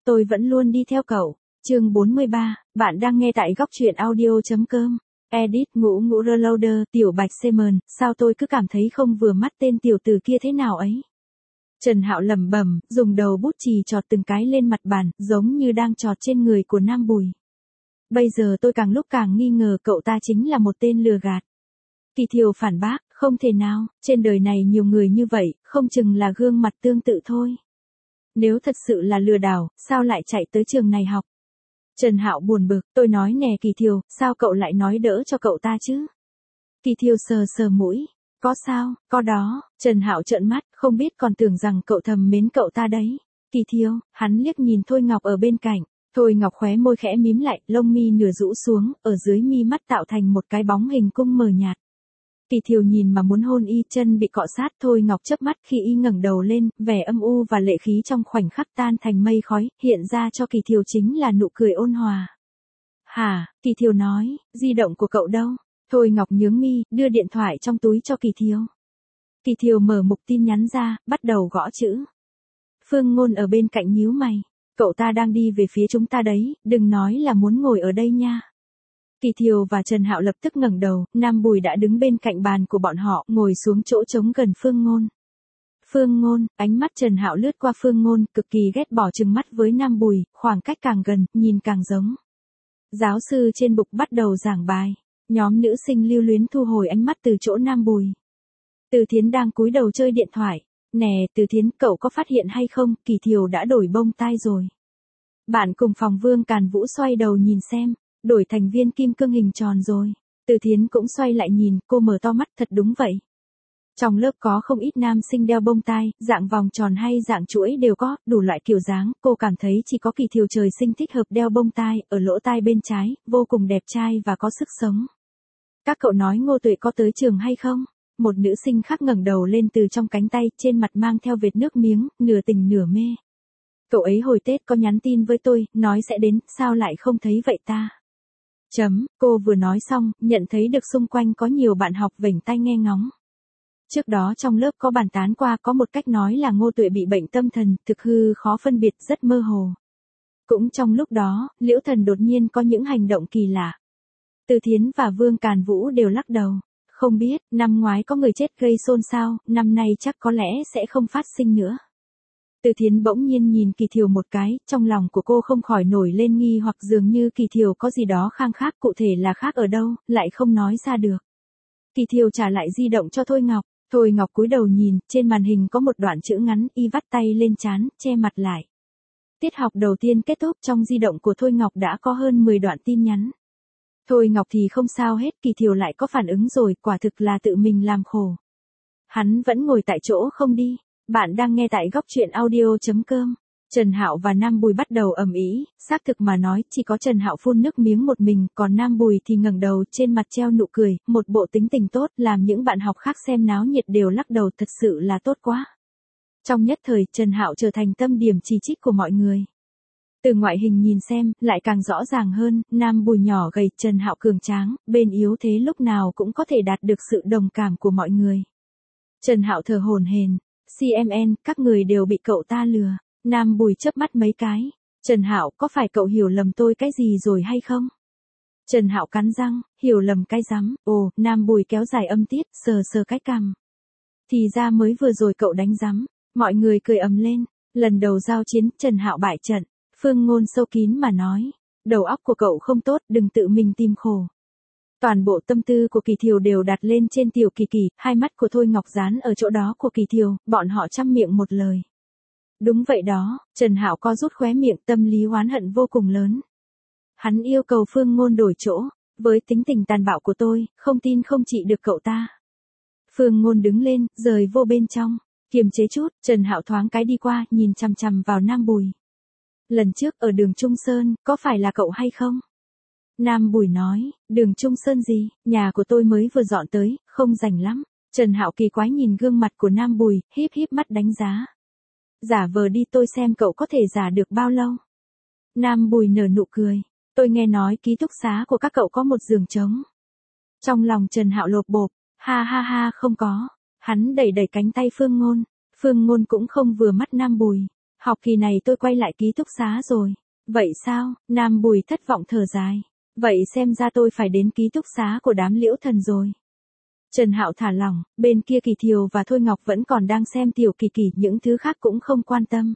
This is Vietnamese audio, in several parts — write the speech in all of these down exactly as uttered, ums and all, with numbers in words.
tôi vẫn luôn đi theo cậu. Chương bốn mươi ba, bạn đang nghe tại góc truyện audio.com. Edit ngũ ngũ reloader, Tiểu Bạch Simon, sao tôi cứ cảm thấy không vừa mắt tên tiểu tử kia thế nào ấy. Trần Hạo lẩm bẩm, dùng đầu bút chì chọt từng cái lên mặt bàn, giống như đang chọt trên người của Nam Bùi. Bây giờ tôi càng lúc càng nghi ngờ cậu ta chính là một tên lừa gạt. Kỳ Thiều phản bác, không thể nào, trên đời này nhiều người như vậy, không chừng là gương mặt tương tự thôi. Nếu thật sự là lừa đảo, sao lại chạy tới trường này học? Trần Hạo buồn bực, tôi nói nè Kỳ Thiều, sao cậu lại nói đỡ cho cậu ta chứ? Kỳ Thiều sờ sờ mũi, có sao, có đó. Trần Hạo trợn mắt, không biết còn tưởng rằng cậu thầm mến cậu ta đấy. Kỳ Thiều, hắn liếc nhìn Thôi Ngọc ở bên cạnh. Thôi Ngọc khóe môi khẽ mím lại, lông mi nửa rũ xuống, ở dưới mi mắt tạo thành một cái bóng hình cung mờ nhạt. Kỳ Thiều nhìn mà muốn hôn y, chân bị cọ sát. Thôi Ngọc chớp mắt khi y ngẩng đầu lên, vẻ âm u và lệ khí trong khoảnh khắc tan thành mây khói, hiện ra cho Kỳ Thiều chính là nụ cười ôn hòa. Hả? Kỳ Thiều nói, di động của cậu đâu? Thôi Ngọc nhướng mi, đưa điện thoại trong túi cho Kỳ Thiều. Kỳ Thiều mở mục tin nhắn ra, bắt đầu gõ chữ. Phương Ngôn ở bên cạnh nhíu mày, cậu ta đang đi về phía chúng ta đấy, đừng nói là muốn ngồi ở đây nha. Kỳ Thiều và Trần Hạo lập tức ngẩng đầu, Nam Bùi đã đứng bên cạnh bàn của bọn họ, ngồi xuống chỗ trống gần Phương Ngôn. Phương Ngôn, ánh mắt Trần Hạo lướt qua Phương Ngôn, cực kỳ ghét bỏ trừng mắt với Nam Bùi, khoảng cách càng gần, nhìn càng giống. Giáo sư trên bục bắt đầu giảng bài, nhóm nữ sinh lưu luyến thu hồi ánh mắt từ chỗ Nam Bùi. Từ Thiến đang cúi đầu chơi điện thoại, nè Từ Thiến, cậu có phát hiện hay không, Kỳ Thiều đã đổi bông tai rồi. Bạn cùng phòng Vương Càn Vũ xoay đầu nhìn xem. Đổi thành viên kim cương hình tròn rồi. Từ Thiến cũng xoay lại nhìn, cô mở to mắt, thật đúng vậy. Trong lớp có không ít nam sinh đeo bông tai, dạng vòng tròn hay dạng chuỗi đều có, đủ loại kiểu dáng, cô cảm thấy chỉ có Kỳ Thiều trời sinh thích hợp đeo bông tai, ở lỗ tai bên trái, vô cùng đẹp trai và có sức sống. Các cậu nói Ngô Tuệ có tới trường hay không? Một nữ sinh khác ngẩng đầu lên từ trong cánh tay, trên mặt mang theo vệt nước miếng, nửa tình nửa mê. Cậu ấy hồi Tết có nhắn tin với tôi, nói sẽ đến, sao lại không thấy vậy ta? Chấm, cô vừa nói xong, nhận thấy được xung quanh có nhiều bạn học vểnh tai nghe ngóng. Trước đó trong lớp có bàn tán qua, có một cách nói là Ngô Tuệ bị bệnh tâm thần, thực hư khó phân biệt, rất mơ hồ. Cũng trong lúc đó, Liễu Thần đột nhiên có những hành động kỳ lạ. Từ Thiến và Vương Càn Vũ đều lắc đầu. Không biết, năm ngoái có người chết gây xôn xao, năm nay chắc có lẽ sẽ không phát sinh nữa. Từ Thiến bỗng nhiên nhìn Kỳ Thiều một cái, trong lòng của cô không khỏi nổi lên nghi hoặc dường như Kỳ Thiều có gì đó khang khác, cụ thể là khác ở đâu, lại không nói ra được. Kỳ Thiều trả lại di động cho Thôi Ngọc, Thôi Ngọc cúi đầu nhìn, trên màn hình có một đoạn chữ ngắn, y vắt tay lên trán, che mặt lại. Tiết học đầu tiên kết thúc, trong di động của Thôi Ngọc đã có hơn mười đoạn tin nhắn. Thôi Ngọc thì không sao hết, Kỳ Thiều lại có phản ứng rồi, quả thực là tự mình làm khổ. Hắn vẫn ngồi tại chỗ không đi. Bạn đang nghe tại góc truyện audio.com. Trần Hạo và Nam Bùi bắt đầu ầm ĩ, xác thực mà nói, chỉ có Trần Hạo phun nước miếng một mình, còn Nam Bùi thì ngẩng đầu, trên mặt treo nụ cười, một bộ tính tình tốt, làm những bạn học khác xem náo nhiệt đều lắc đầu, thật sự là tốt quá. Trong nhất thời, Trần Hạo trở thành tâm điểm chỉ trích của mọi người. Từ ngoại hình nhìn xem, lại càng rõ ràng hơn, Nam Bùi nhỏ gầy, Trần Hạo cường tráng, bên yếu thế lúc nào cũng có thể đạt được sự đồng cảm của mọi người. Trần Hạo thở hổn hển. xê em en, các người đều bị cậu ta lừa. Nam Bùi chớp mắt mấy cái. Trần Hạo, có phải cậu hiểu lầm tôi cái gì rồi hay không? Trần Hạo cắn răng, hiểu lầm cái rắm. Ồ, Nam Bùi kéo dài âm tiết, sờ sờ cái cằm. Thì ra mới vừa rồi cậu đánh rắm. Mọi người cười ầm lên. Lần đầu giao chiến, Trần Hạo bại trận. Phương Ngôn sâu kín mà nói. Đầu óc của cậu không tốt, đừng tự mình tìm khổ. Toàn bộ tâm tư của Kỳ Thiều đều đặt lên trên Tiểu Kỳ Kỳ, hai mắt của Thôi Ngọc dán ở chỗ đó của Kỳ Thiều, bọn họ chăm miệng một lời. Đúng vậy đó, Trần Hạo co rút khóe miệng, tâm lý oán hận vô cùng lớn. Hắn yêu cầu Phương Ngôn đổi chỗ, với tính tình tàn bạo của tôi, không tin không trị được cậu ta. Phương Ngôn đứng lên, rời vô bên trong, kiềm chế chút, Trần Hạo thoáng cái đi qua, nhìn chằm chằm vào Nam Bùi. Lần trước ở đường Trung Sơn, có phải là cậu hay không? Nam Bùi nói, đường Trung Sơn gì, nhà của tôi mới vừa dọn tới, không rảnh lắm. Trần Hạo kỳ quái nhìn gương mặt của Nam Bùi, híp híp mắt đánh giá. Giả vờ đi, tôi xem cậu có thể giả được bao lâu. Nam Bùi nở nụ cười, tôi nghe nói ký túc xá của các cậu có một giường trống. Trong lòng Trần Hạo lột bộp, ha ha ha không có. Hắn đẩy đẩy cánh tay Phương Ngôn, Phương Ngôn cũng không vừa mắt Nam Bùi. Học kỳ này tôi quay lại ký túc xá rồi. Vậy sao? Nam Bùi thất vọng thở dài. Vậy xem ra tôi phải đến ký túc xá của đám Liễu Thần rồi. Trần Hạo thả lỏng, bên kia Kỳ Thiều và Thôi Ngọc vẫn còn đang xem Tiểu Kỳ Kỳ, những thứ khác cũng không quan tâm.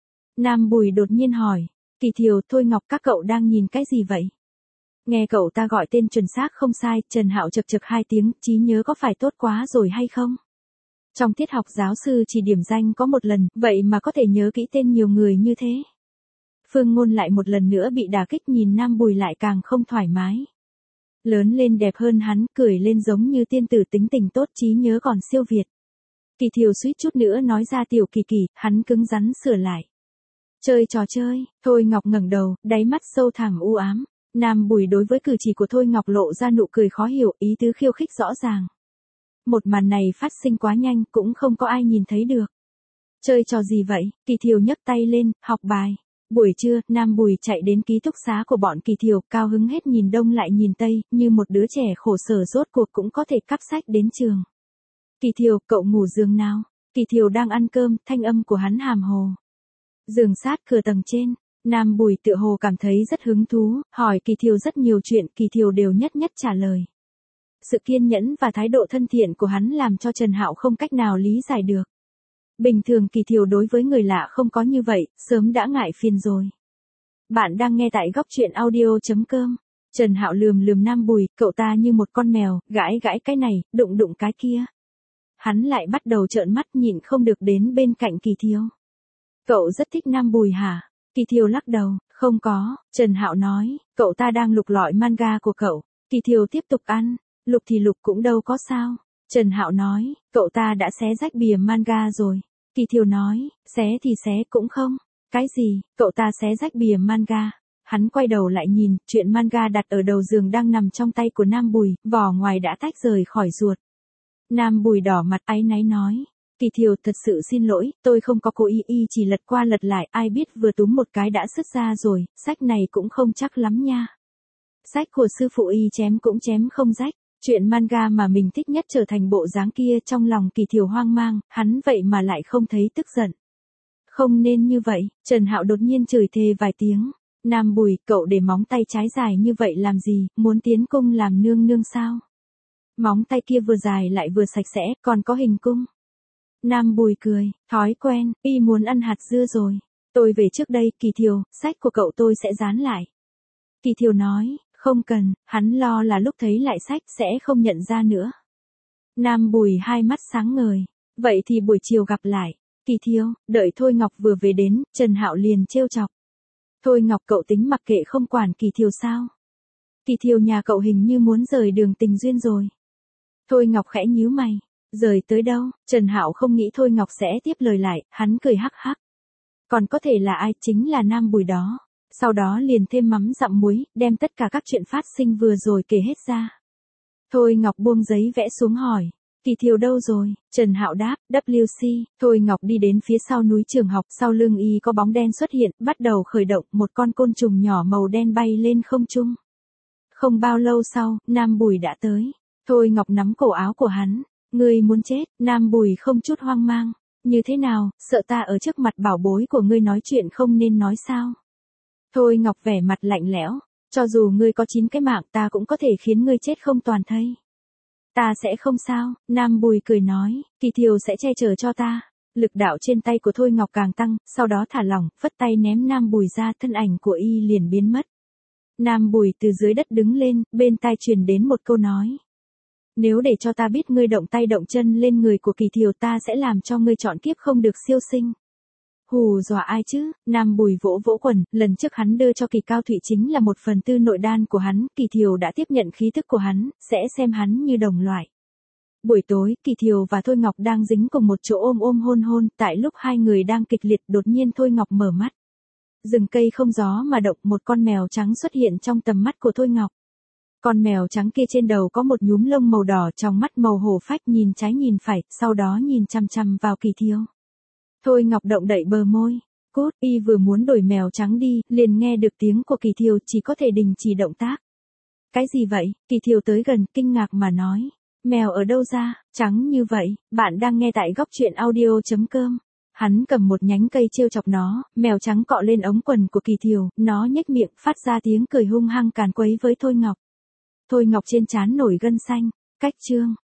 Nam Bùi đột nhiên hỏi, Kỳ Thiều, Thôi Ngọc, các cậu đang nhìn cái gì vậy? Nghe cậu ta gọi tên chuẩn xác không sai, Trần Hạo chật chật hai tiếng, trí nhớ có phải tốt quá rồi hay không? Trong tiết học giáo sư chỉ điểm danh có một lần, vậy mà có thể nhớ kỹ tên nhiều người như thế. Phương Ngôn lại một lần nữa bị đả kích, nhìn Nam Bùi lại càng không thoải mái. Lớn lên đẹp hơn hắn, cười lên giống như tiên tử, tính tình tốt, trí nhớ còn siêu việt. Kỳ Thiều suýt chút nữa nói ra Tiểu Kỳ Kỳ, hắn cứng rắn sửa lại. Chơi trò chơi. Thôi Ngọc ngẩng đầu, đáy mắt sâu thẳm u ám. Nam Bùi đối với cử chỉ của Thôi Ngọc lộ ra nụ cười khó hiểu, ý tứ khiêu khích rõ ràng. Một màn này phát sinh quá nhanh, cũng không có ai nhìn thấy được. Chơi trò gì vậy? Kỳ Thiều nhấc tay lên, học bài. Buổi trưa, Nam Bùi chạy đến ký túc xá của bọn Kỳ Thiều, cao hứng hết nhìn đông lại nhìn tây, như một đứa trẻ khổ sở rốt cuộc cũng có thể cắp sách đến trường. Kỳ Thiều, cậu ngủ giường nào? Kỳ Thiều đang ăn cơm, thanh âm của hắn hàm hồ. Giường sát cửa tầng trên. Nam Bùi tựa hồ cảm thấy rất hứng thú, hỏi Kỳ Thiều rất nhiều chuyện, Kỳ Thiều đều nhất nhất trả lời. Sự kiên nhẫn và thái độ thân thiện của hắn làm cho Trần Hạo không cách nào lý giải được. Bình thường Kỳ Thiều đối với người lạ không có như vậy, sớm đã ngại phiền rồi. Bạn đang nghe tại góc truyện audio chấm com. Trần Hạo lườm lườm Nam Bùi, cậu ta như một con mèo, gãi gãi cái này, đụng đụng cái kia. Hắn lại bắt đầu trợn mắt nhịn không được đến bên cạnh Kỳ Thiều. Cậu rất thích Nam Bùi hả? Kỳ Thiều lắc đầu, không có. Trần Hạo nói, cậu ta đang lục lọi manga của cậu. Kỳ Thiều tiếp tục ăn, lục thì lục cũng đâu có sao. Trần Hạo nói, cậu ta đã xé rách bìa manga rồi. Kỳ Thiều nói, xé thì xé cũng không. Cái gì? Cậu ta xé rách bìa manga. Hắn quay đầu lại nhìn, chuyện manga đặt ở đầu giường đang nằm trong tay của Nam Bùi, vỏ ngoài đã tách rời khỏi ruột. Nam Bùi đỏ mặt áy náy nói, Kỳ Thiều, thật sự xin lỗi, tôi không có cố ý, y chỉ lật qua lật lại, ai biết vừa túm một cái đã sứt ra rồi, sách này cũng không chắc lắm nha. Sách của sư phụ y chém cũng chém không rách. Chuyện manga mà mình thích nhất trở thành bộ dáng kia, trong lòng Kỳ Thiều hoang mang, hắn vậy mà lại không thấy tức giận. Không nên như vậy. Trần Hạo đột nhiên chửi thề vài tiếng. Nam Bùi, cậu để móng tay trái dài như vậy làm gì, muốn tiến cung làm nương nương sao? Móng tay kia vừa dài lại vừa sạch sẽ, còn có hình cung. Nam Bùi cười, thói quen, y muốn ăn hạt dưa rồi. Tôi về trước đây, Kỳ Thiều, sách của cậu tôi sẽ dán lại. Kỳ Thiều nói, không cần, hắn lo là lúc thấy lại sách sẽ không nhận ra nữa. Nam Bùi hai mắt sáng ngời, vậy thì buổi chiều gặp lại. Kỳ Thiều, đợi Thôi Ngọc vừa về đến, Trần Hạo liền trêu chọc. Thôi Ngọc, cậu tính mặc kệ không quản Kỳ Thiều sao? Kỳ Thiều nhà cậu hình như muốn rời đường tình duyên rồi. Thôi Ngọc khẽ nhíu mày, rời tới đâu? Trần Hạo không nghĩ Thôi Ngọc sẽ tiếp lời lại, hắn cười hắc hắc. Còn có thể là ai, chính là Nam Bùi đó. Sau đó liền thêm mắm dặm muối, đem tất cả các chuyện phát sinh vừa rồi kể hết ra. Thôi Ngọc buông giấy vẽ xuống hỏi, Kỳ Thiều đâu rồi? Trần Hạo đáp, W C. Thôi Ngọc đi đến phía sau núi trường học, sau lưng y có bóng đen xuất hiện, bắt đầu khởi động, một con côn trùng nhỏ màu đen bay lên không trung. Không bao lâu sau, Nam Bùi đã tới. Thôi Ngọc nắm cổ áo của hắn, ngươi muốn chết? Nam Bùi không chút hoang mang, như thế nào, sợ ta ở trước mặt bảo bối của ngươi nói chuyện không nên nói sao? Thôi Ngọc vẻ mặt lạnh lẽo, cho dù ngươi có chín cái mạng ta cũng có thể khiến ngươi chết không toàn thây. Ta sẽ không sao. Nam Bùi cười nói, Kỳ Thiều sẽ che chở cho ta. Lực đạo trên tay của Thôi Ngọc càng tăng, sau đó thả lỏng, phất tay ném Nam Bùi ra, thân ảnh của y liền biến mất. Nam Bùi từ dưới đất đứng lên, bên tai truyền đến một câu nói. Nếu để cho ta biết ngươi động tay động chân lên người của Kỳ Thiều ta sẽ làm cho ngươi chọn kiếp không được siêu sinh. Hù dọa ai chứ? Nam Bùi vỗ vỗ quần, lần trước hắn đưa cho Kỳ Cao Thụy chính là một phần tư nội đan của hắn, Kỳ Thiều đã tiếp nhận khí thức của hắn, sẽ xem hắn như đồng loại. Buổi tối, Kỳ Thiều và Thôi Ngọc đang dính cùng một chỗ ôm ôm hôn hôn, tại lúc hai người đang kịch liệt đột nhiên Thôi Ngọc mở mắt. Rừng cây không gió mà động, một con mèo trắng xuất hiện trong tầm mắt của Thôi Ngọc. Con mèo trắng kia trên đầu có một nhúm lông màu đỏ, trong mắt màu hổ phách, nhìn trái nhìn phải, sau đó nhìn chằm chằm vào Kỳ Thiều. Thôi Ngọc động đậy bờ môi. Cút, y vừa muốn đuổi mèo trắng đi, liền nghe được tiếng của Kỳ Thiều, chỉ có thể đình chỉ động tác. Cái gì vậy? Kỳ Thiều tới gần, kinh ngạc mà nói. Mèo ở đâu ra, trắng như vậy? Bạn đang nghe tại góc truyện audio chấm com. Hắn cầm một nhánh cây trêu chọc nó, mèo trắng cọ lên ống quần của Kỳ Thiều, nó nhếch miệng, phát ra tiếng cười hung hăng càn quấy với Thôi Ngọc. Thôi Ngọc trên trán nổi gân xanh, cách chương.